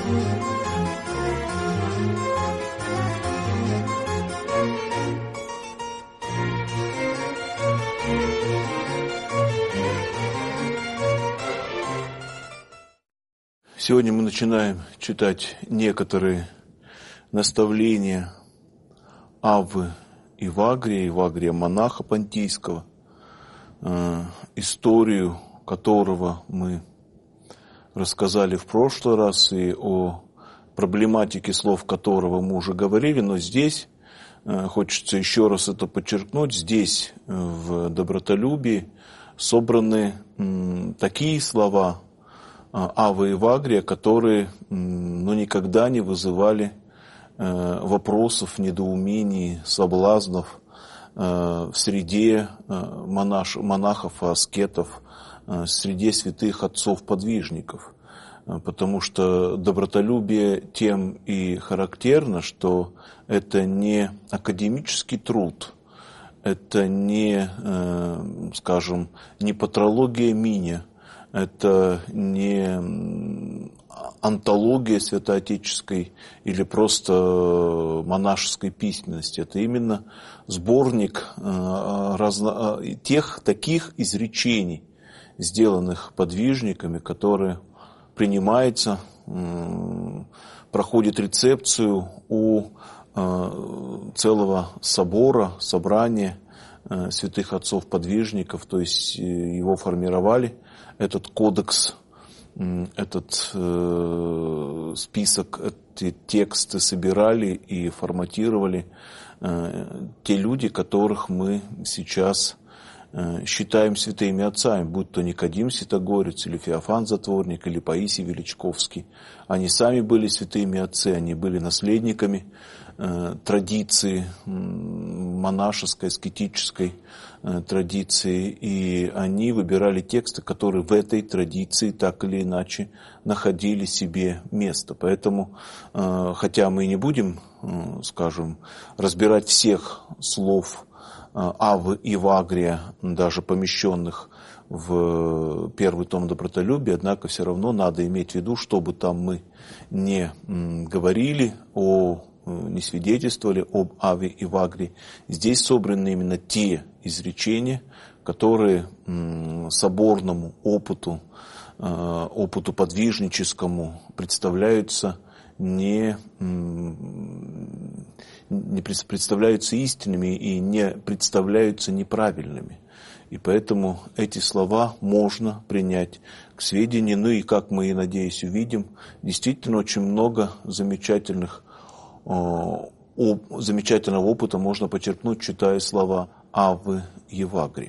Сегодня мы начинаем читать некоторые наставления Аввы Евагрия монаха понтийского, историю которого мы рассказали в прошлый раз, и о проблематике слов которого мы уже говорили, но здесь хочется еще раз это подчеркнуть, здесь в добротолюбии собраны такие слова Аввы Евагрия, которые никогда не вызывали вопросов, недоумений, соблазнов в среде монахов и аскетов, в среде святых отцов-подвижников. Потому что добротолюбие тем и характерно, что это не академический труд, это не, скажем, не патрология миня, это не антология святоотеческой или просто монашеской письменности. Это именно сборник таких изречений, сделанных подвижниками, которые принимаются, проходят рецепцию у целого собрания святых отцов-подвижников, то есть его формировали, этот кодекс, этот список, эти тексты собирали и форматировали те люди, которых мы сейчас считаем святыми отцами, будь то Никодим Святогорец, или Феофан Затворник, или Паисий Величковский. Они сами были святыми отцы, они были наследниками традиции, монашеской, аскетической традиции, и они выбирали тексты, которые в этой традиции так или иначе находили себе место. Поэтому, хотя мы не будем, скажем, разбирать всех слов Аввы Евагрия, даже помещенных в первый том добротолюбия, однако все равно надо иметь в виду, чтобы там мы не говорили не свидетельствовали об Авве Евагрии. Здесь собраны именно те изречения, которые соборному опыту подвижническому представляются представляются истинными и не представляются неправильными. И поэтому эти слова можно принять к сведению. И как мы, и надеюсь, увидим, действительно очень много замечательного опыта можно почерпнуть, читая слова Аввы Евагрия.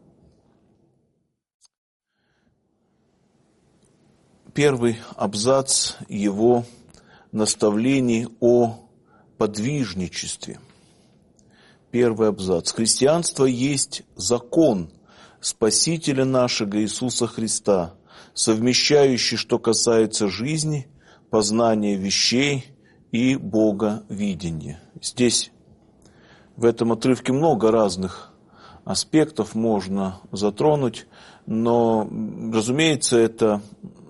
Первый абзац его наставлений о подвижничестве. Первый абзац. Христианство есть закон Спасителя нашего Иисуса Христа, совмещающий, что касается жизни, познания вещей и боговидения. Здесь, в этом отрывке, много разных аспектов можно затронуть, но, разумеется, это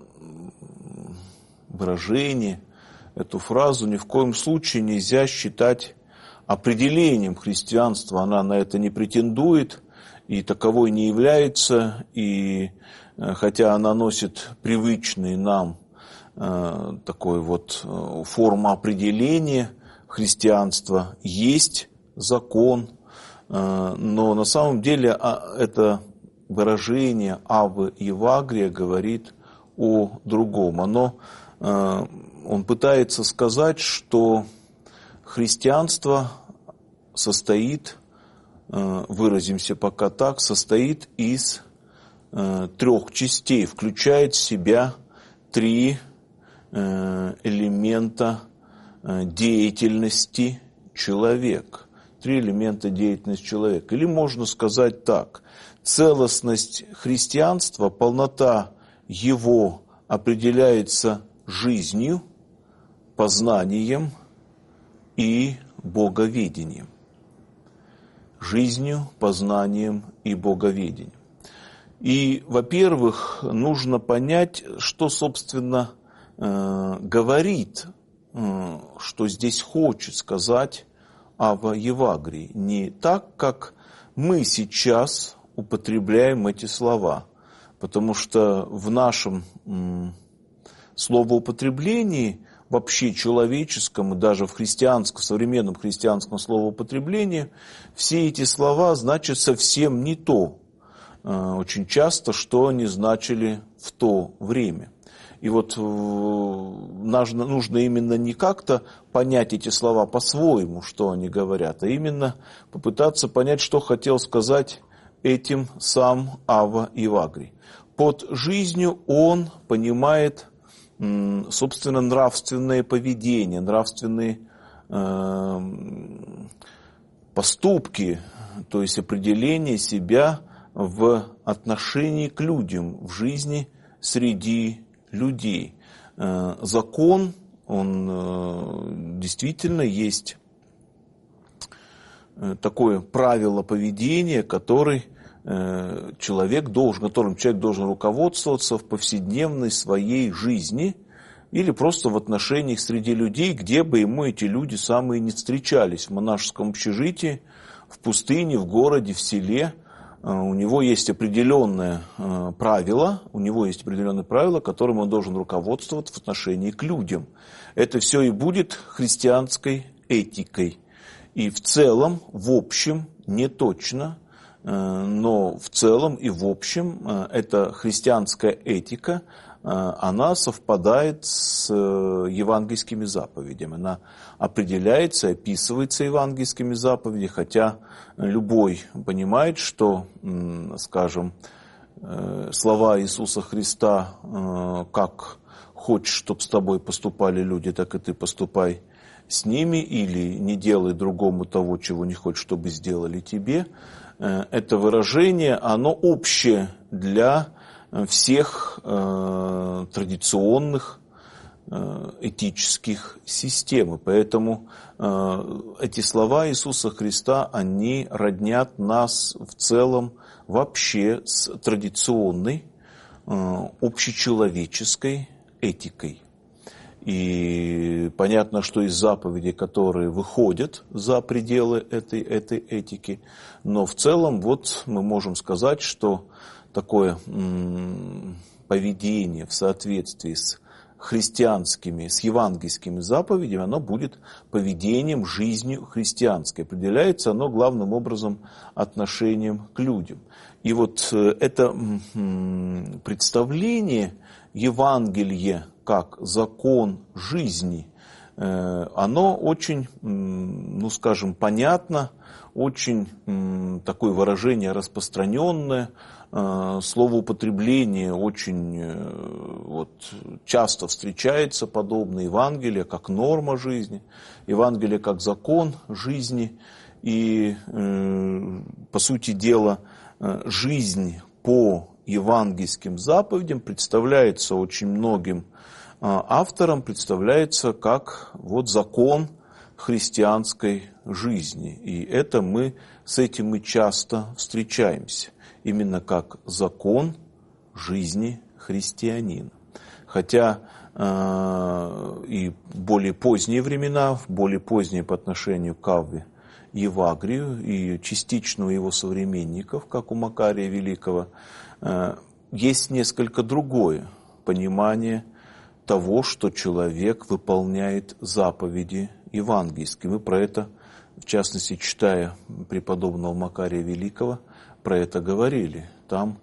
выражение, эту фразу ни в коем случае нельзя считать определением христианства. Она на это не претендует и таковой не является, и хотя она носит привычный нам такой вот форму определения христианства, есть закон, но на самом деле это выражение Аввы Евагрия говорит о другом. Он пытается сказать, что христианство состоит, выразимся пока так, состоит из 3 частей, включает в себя 3 элемента деятельности человека. 3 элемента деятельности человека. Или можно сказать так: целостность христианства, полнота его определяется жизнью, познанием и боговедением. Жизнью, познанием и боговедением. И, во-первых, нужно понять, что, собственно, говорит, что здесь хочет сказать Ава Евагрий, не так, как мы сейчас употребляем эти слова, потому что в нашем словоупотреблении, вообще человеческом и даже в христианском, современном христианском словоупотреблении, все эти слова значат совсем не то, очень часто, что они значили в то время. И вот нужно именно не как-то понять эти слова по-своему, что они говорят, а именно попытаться понять, что хотел сказать этим сам Ава Евагрий. Под жизнью он понимает, собственно, нравственное поведение, нравственные поступки, то есть определение себя в отношении к людям, в жизни среди людей. Закон, он действительно есть такое правило поведения, которым человек должен руководствоваться в повседневной своей жизни или просто в отношениях среди людей, где бы ему эти люди самые не встречались, в монашеском общежитии, в пустыне, в городе, в селе. У него есть определенные правила, которым он должен руководствоваться в отношении к людям. Это все и будет христианской этикой. И в целом, в общем, не точно, но в целом и в общем эта христианская этика, она совпадает с евангельскими заповедями. Она определяется, описывается евангельскими заповедями, хотя любой понимает, что, скажем, слова Иисуса Христа, как хочешь, чтобы с тобой поступали люди, так и ты поступай с ними, или не делай другому того, чего не хочешь, чтобы сделали тебе, это выражение, оно общее для всех традиционных этических систем. И поэтому эти слова Иисуса Христа, они роднят нас в целом вообще с традиционной общечеловеческой этикой. И понятно, что из заповедей, которые выходят за пределы этой этики, но в целом вот мы можем сказать, что такое поведение в соответствии с христианскими, с евангельскими заповедями, оно будет поведением, жизнью христианской. Определяется оно главным образом отношением к людям. И вот это представление Евангелия как закон жизни, оно очень, понятно, очень такое выражение распространенное, словоупотребление очень часто встречается подобное. Евангелие как норма жизни, Евангелие как закон жизни. И, по сути дела, жизнь по евангельским заповедям представляется очень многим авторам, представляется как закон христианской жизни. И с этим мы часто встречаемся. Именно как закон жизни христианина. Хотя и в более поздние времена, более поздние по отношению к Авве Евагрию и частично у его современников, как у Макария Великого, есть несколько другое понимание того, что человек выполняет заповеди евангельские. Мы про это, в частности, читая преподобного Макария Великого, про это говорили. Там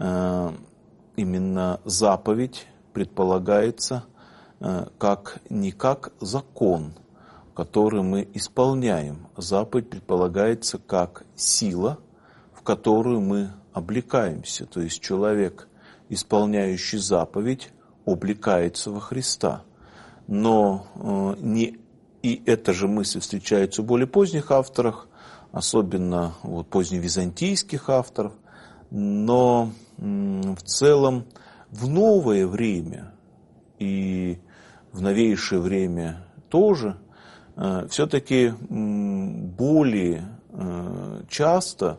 именно заповедь предполагается не как закон, который мы исполняем. Заповедь предполагается как сила, в которую мы облекаемся. То есть человек, исполняющий заповедь, облекается во Христа. Но и эта же мысль встречается у более поздних авторах, особенно поздневизантийских авторов, но в целом в новое время и в новейшее время тоже все-таки более часто,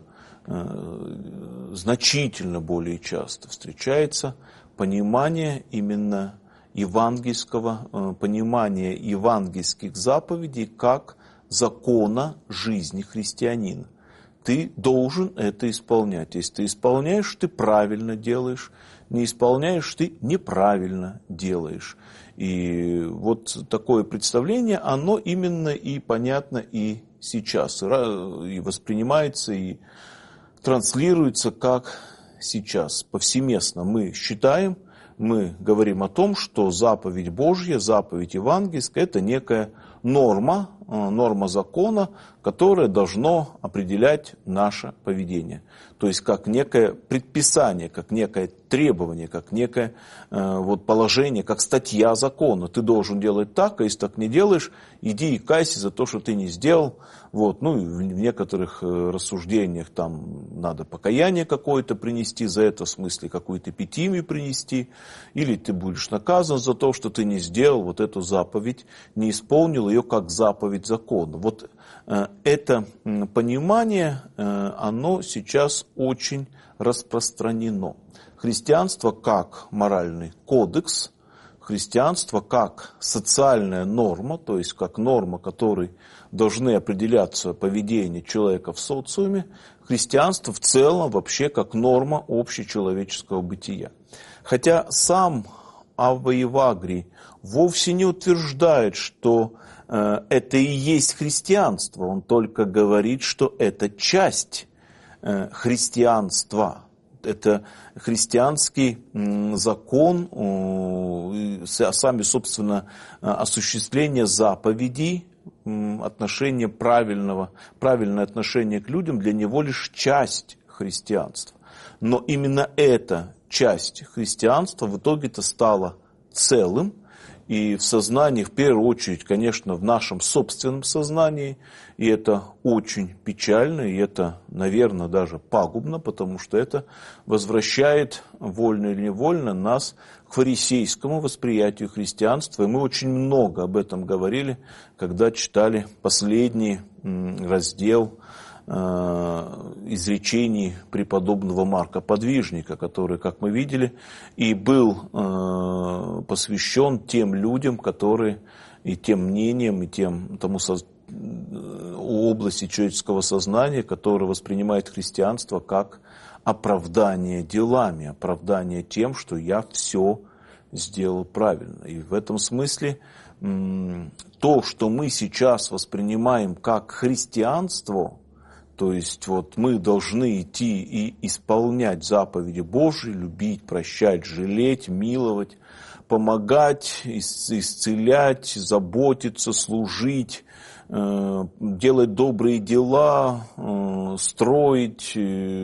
значительно более часто встречается понимание именно евангельского понимания евангельских заповедей как закона жизни христианина. Ты должен это исполнять. Если ты исполняешь, ты правильно делаешь. Не исполняешь, ты неправильно делаешь. И вот такое представление, оно именно и понятно и сейчас. И воспринимается, и транслируется как сейчас. Повсеместно мы считаем, мы говорим о том, что заповедь Божья, заповедь евангельская – это некая норма закона, которое должно определять наше поведение. То есть как некое предписание, как некое требование, как некое положение, как статья закона. Ты должен делать так, а если так не делаешь, иди и кайся за то, что ты не сделал. И в некоторых рассуждениях там надо покаяние какое-то принести за это, в смысле какую-то эпитимию принести, или ты будешь наказан за то, что ты не сделал вот эту заповедь, не исполнил ее как заповедь закона. Вот это понимание, оно сейчас очень распространено. Христианство как моральный кодекс, христианство как социальная норма, то есть как норма, которой должны определяться поведение человека в социуме, христианство в целом вообще как норма общечеловеческого бытия. Хотя сам Авва Евагрий вовсе не утверждает, что это и есть христианство, он только говорит, что это часть христианства. Это христианский закон, сами, собственно, осуществление заповедей, правильное отношение к людям для него лишь часть христианства. Но именно эта часть христианства в итоге-то стала целым, и в сознании, в первую очередь, конечно, в нашем собственном сознании, и это очень печально, и это, наверное, даже пагубно, потому что это возвращает, вольно или невольно, нас к фарисейскому восприятию христианства. И мы очень много об этом говорили, когда читали последний раздел изречений преподобного Марка Подвижника, который, как мы видели, и был посвящен тем людям, которые и тем мнениям, и тому области человеческого сознания, которое воспринимает христианство как оправдание делами, оправдание тем, что я все сделал правильно. И в этом смысле то, что мы сейчас воспринимаем как христианство, то есть мы должны идти и исполнять заповеди Божьи, любить, прощать, жалеть, миловать, помогать, исцелять, заботиться, служить, делать добрые дела, строить,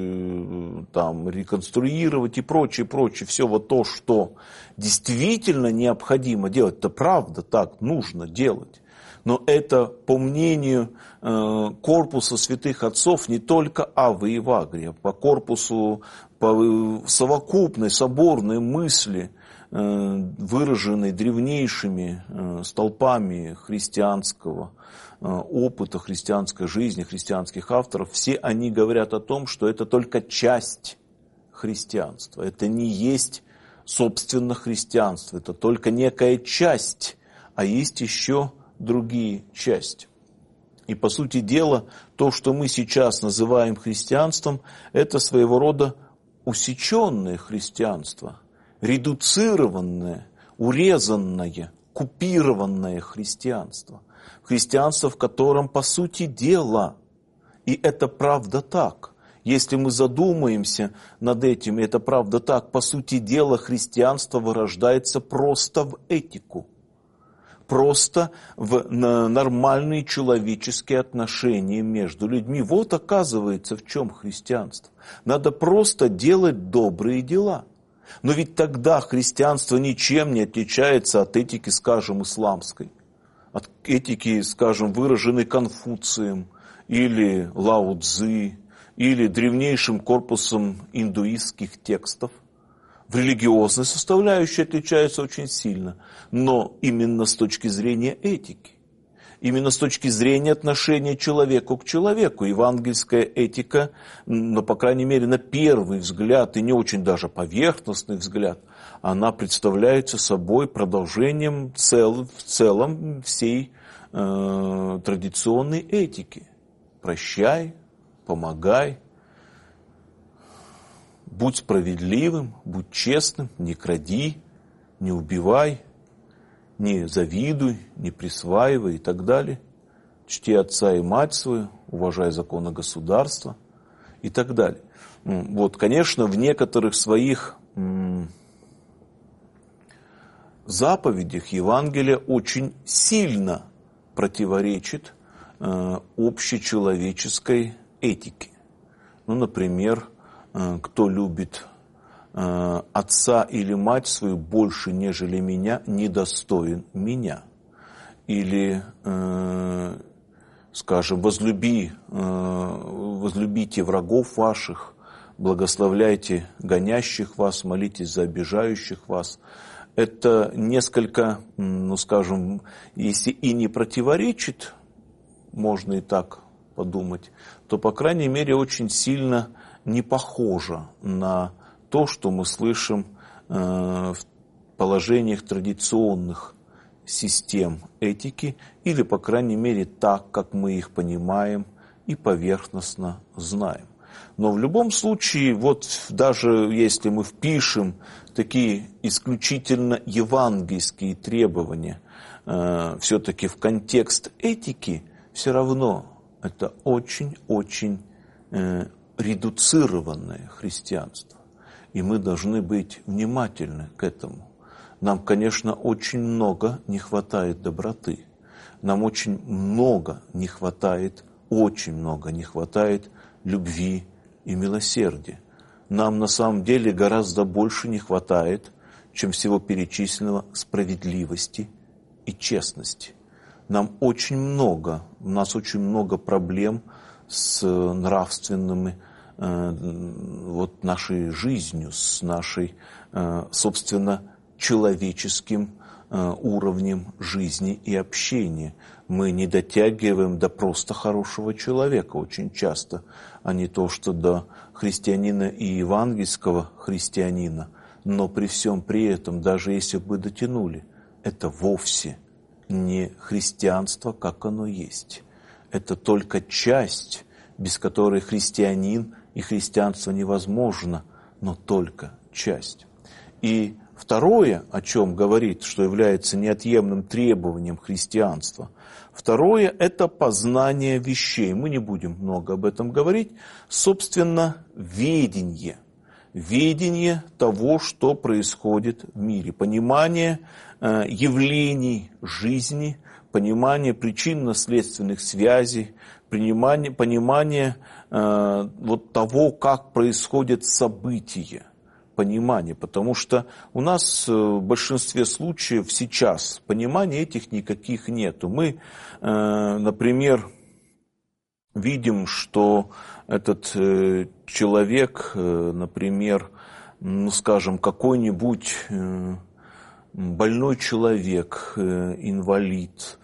реконструировать и прочее. Все то, что действительно необходимо делать. Это правда, так нужно делать. Но это, по мнению корпуса святых отцов, не только Аввы Евагрия, по корпусу, по совокупной соборной мысли, выраженной древнейшими столпами христианского опыта, христианской жизни, христианских авторов, все они говорят о том, что это только часть христианства. Это не есть собственно христианство, это только некая часть, а есть еще другие части. И по сути дела, то, что мы сейчас называем христианством, это своего рода усеченное христианство, редуцированное, урезанное, купированное христианство. Христианство, в котором по сути дела, и это правда так, если мы задумаемся над этим, и это правда так, по сути дела христианство вырождается просто в этику. Просто в нормальные человеческие отношения между людьми. Вот оказывается, в чем христианство. Надо просто делать добрые дела. Но ведь тогда христианство ничем не отличается от этики, скажем, исламской. От этики, скажем, выраженной Конфуцием или Лао Цзы, или древнейшим корпусом индуистских текстов. В религиозной составляющей отличаются очень сильно, но именно с точки зрения этики. именно с точки зрения отношения человека к человеку. Евангельская этика, ну, по крайней мере, на первый взгляд, и не очень даже поверхностный взгляд, она представляется собой продолжением в целом всей традиционной этики. Прощай, помогай, будь справедливым, будь честным, не кради, не убивай, не завидуй, не присваивай и так далее. Чти отца и мать свою, уважай законы государства и так далее. Вот, конечно, в некоторых своих заповедях Евангелие очень сильно противоречит общечеловеческой этике. Ну, например, кто любит отца или мать свою больше, нежели меня, недостоин меня. Или, скажем, возлюбите врагов ваших, благословляйте гонящих вас, молитесь за обижающих вас. Это несколько, ну, скажем, если и не противоречит, можно и так подумать, то, по крайней мере, очень сильно не похоже на то, что мы слышим в положениях традиционных систем этики, или, по крайней мере, так, как мы их понимаем и поверхностно знаем. Но в любом случае, вот даже если мы впишем такие исключительно евангельские требования все-таки в контекст этики, все равно это очень-очень редуцированное христианство. И мы должны быть внимательны к этому. Нам, конечно, очень много не хватает доброты. Нам очень много не хватает любви и милосердия. Нам на самом деле гораздо больше не хватает, чем всего перечисленного, справедливости и честности. У нас очень много проблем с нравственными вот нашей жизнью, с нашей, собственно, человеческим уровнем жизни и общения. Мы не дотягиваем до просто хорошего человека очень часто, а не то, что до христианина и евангельского христианина. Но при всем при этом, даже если бы дотянули, это вовсе не христианство, как оно есть. Это только часть, без которой христианин и христианство невозможно, но только часть. И второе, о чем говорит, что является неотъемлемым требованием христианства, второе – это познание вещей. Мы не будем много об этом говорить. Собственно, ведение. Ведение того, что происходит в мире. Понимание явлений жизни, понимание причинно-следственных связей, понимание вот того, как происходят события. Понимание, потому что у нас в большинстве случаев сейчас понимания этих никаких нету. Мы, например, видим, что этот человек, например, ну, скажем, какой-нибудь больной человек, инвалид,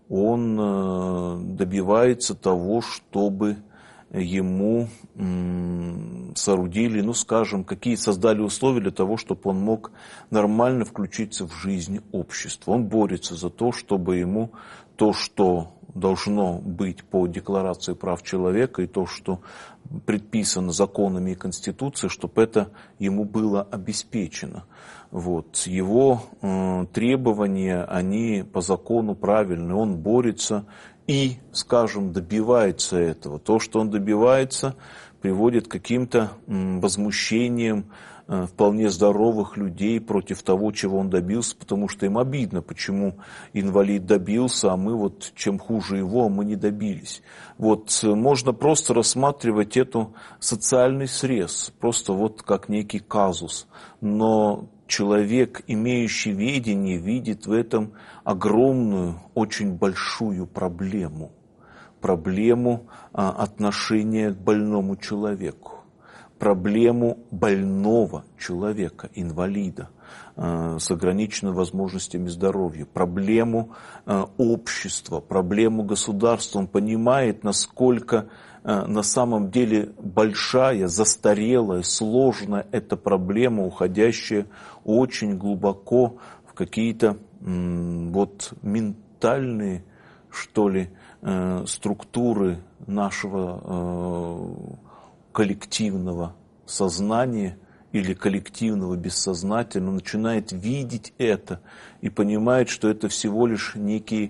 он добивается того, чтобы ему соорудили, ну, скажем, создали условия для того, чтобы он мог нормально включиться в жизнь общества. Он борется за то, чтобы ему то, что должно быть по Декларации прав человека, и то, что предписано законами и Конституцией, чтобы это ему было обеспечено. Вот. Его требования, они по закону правильные, он борется и, скажем, добивается этого. То, что он добивается, приводит к каким-то возмущениям вполне здоровых людей против того, чего он добился, потому что им обидно, почему инвалид добился, а мы вот, чем хуже его, мы не добились. Вот можно просто рассматривать это социальный срез, просто вот как некий казус. Но человек, имеющий ведение, видит в этом огромную, очень большую проблему. Проблему отношения к больному человеку. Проблему больного человека, инвалида. с ограниченными возможностями здоровья, проблему общества, проблему государства. Он понимает, насколько на самом деле большая, застарелая, сложная эта проблема, уходящая очень глубоко в какие-то ментальные, что ли, структуры нашего коллективного сознания или коллективного бессознательного, начинает видеть это и понимает, что это всего лишь некие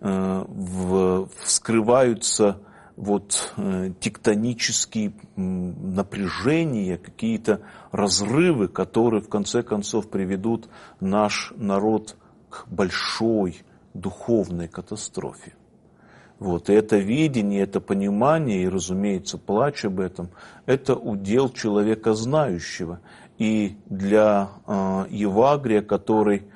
вскрываются тектонические напряжения, какие-то разрывы, которые в конце концов приведут наш народ к большой духовной катастрофе. И это видение, это понимание, и, разумеется, плач об этом, это удел человека знающего. И для Евагрия, который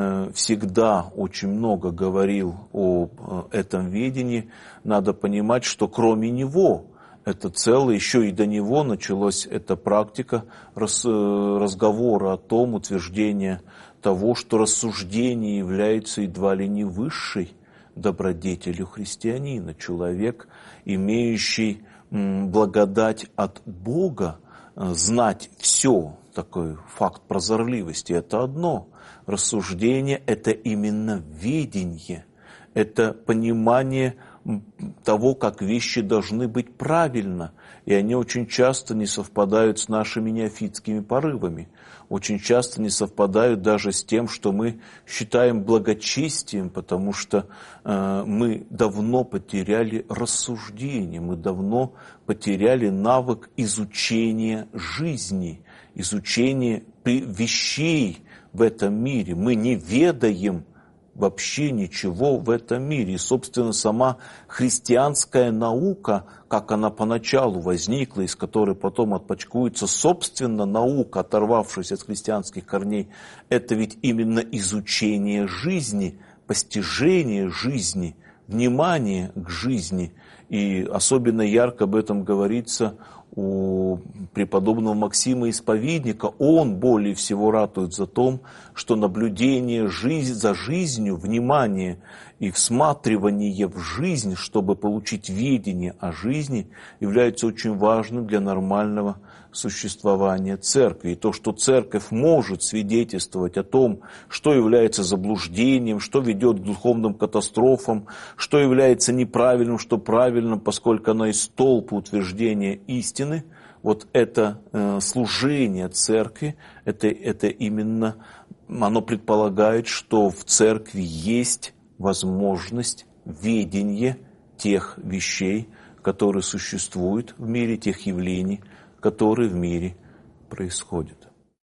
всегда очень много говорил об этом видении, надо понимать, что кроме него, это целое, еще и до него началась эта практика разговора о том, утверждения того, что рассуждение является едва ли не высшей добродетелью христианина. Человек, имеющий благодать от Бога, знать все, такой факт прозорливости, это одно. Рассуждение – это именно видение, это понимание того, как вещи должны быть правильно, и они очень часто не совпадают с нашими неофитскими порывами, очень часто не совпадают даже с тем, что мы считаем благочестием, потому что мы давно потеряли рассуждение, мы давно потеряли навык изучения жизни, изучения вещей в этом мире. Мы не ведаем вообще ничего в этом мире. И, собственно, сама христианская наука, как она поначалу возникла, из которой потом отпочкуется, собственно, наука, оторвавшаяся от христианских корней, это ведь именно изучение жизни, постижение жизни, внимание к жизни. И особенно ярко об этом говорится у преподобного Максима Исповедника. Он более всего ратует за то, что наблюдение за жизнью, внимание и всматривание в жизнь, чтобы получить ведение о жизни, является очень важным для нормального существования церкви. И то, что церковь может свидетельствовать о том, что является заблуждением, что ведет к духовным катастрофам, что является неправильным, что правильным, поскольку она из столпа утверждения истины, это служение церкви, это именно, оно предполагает, что в церкви есть возможность ведения тех вещей, которые существуют в мире, тех явлений, которые в мире происходят.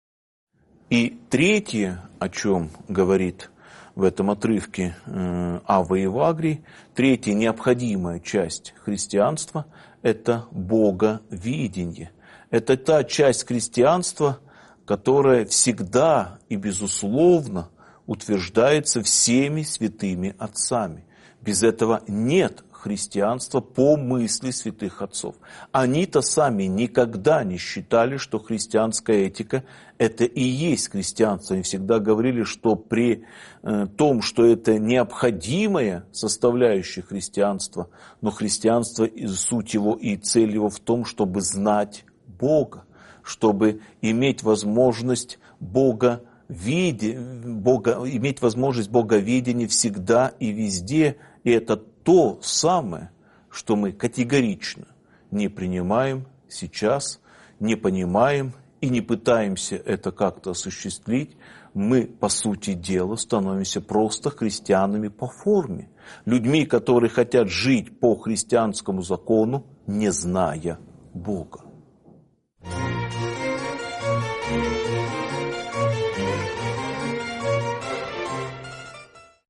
И третье, о чем говорит в этом отрывке Ава Евагрий, третья необходимая часть христианства – это боговидение. Это та часть христианства, которая всегда и безусловно утверждается всеми святыми отцами. Без этого нет христианства по мысли святых отцов. Они-то сами никогда не считали, что христианская этика – это и есть христианство. Они всегда говорили, что при том, что это необходимая составляющая христианства, но христианство, суть его и цель его в том, чтобы знать Бога, чтобы иметь возможность иметь возможность боговедения всегда и везде, и это то самое, что мы категорично не принимаем сейчас, не понимаем и не пытаемся это как-то осуществить. Мы, по сути дела, становимся просто христианами по форме, людьми, которые хотят жить по христианскому закону, не зная Бога.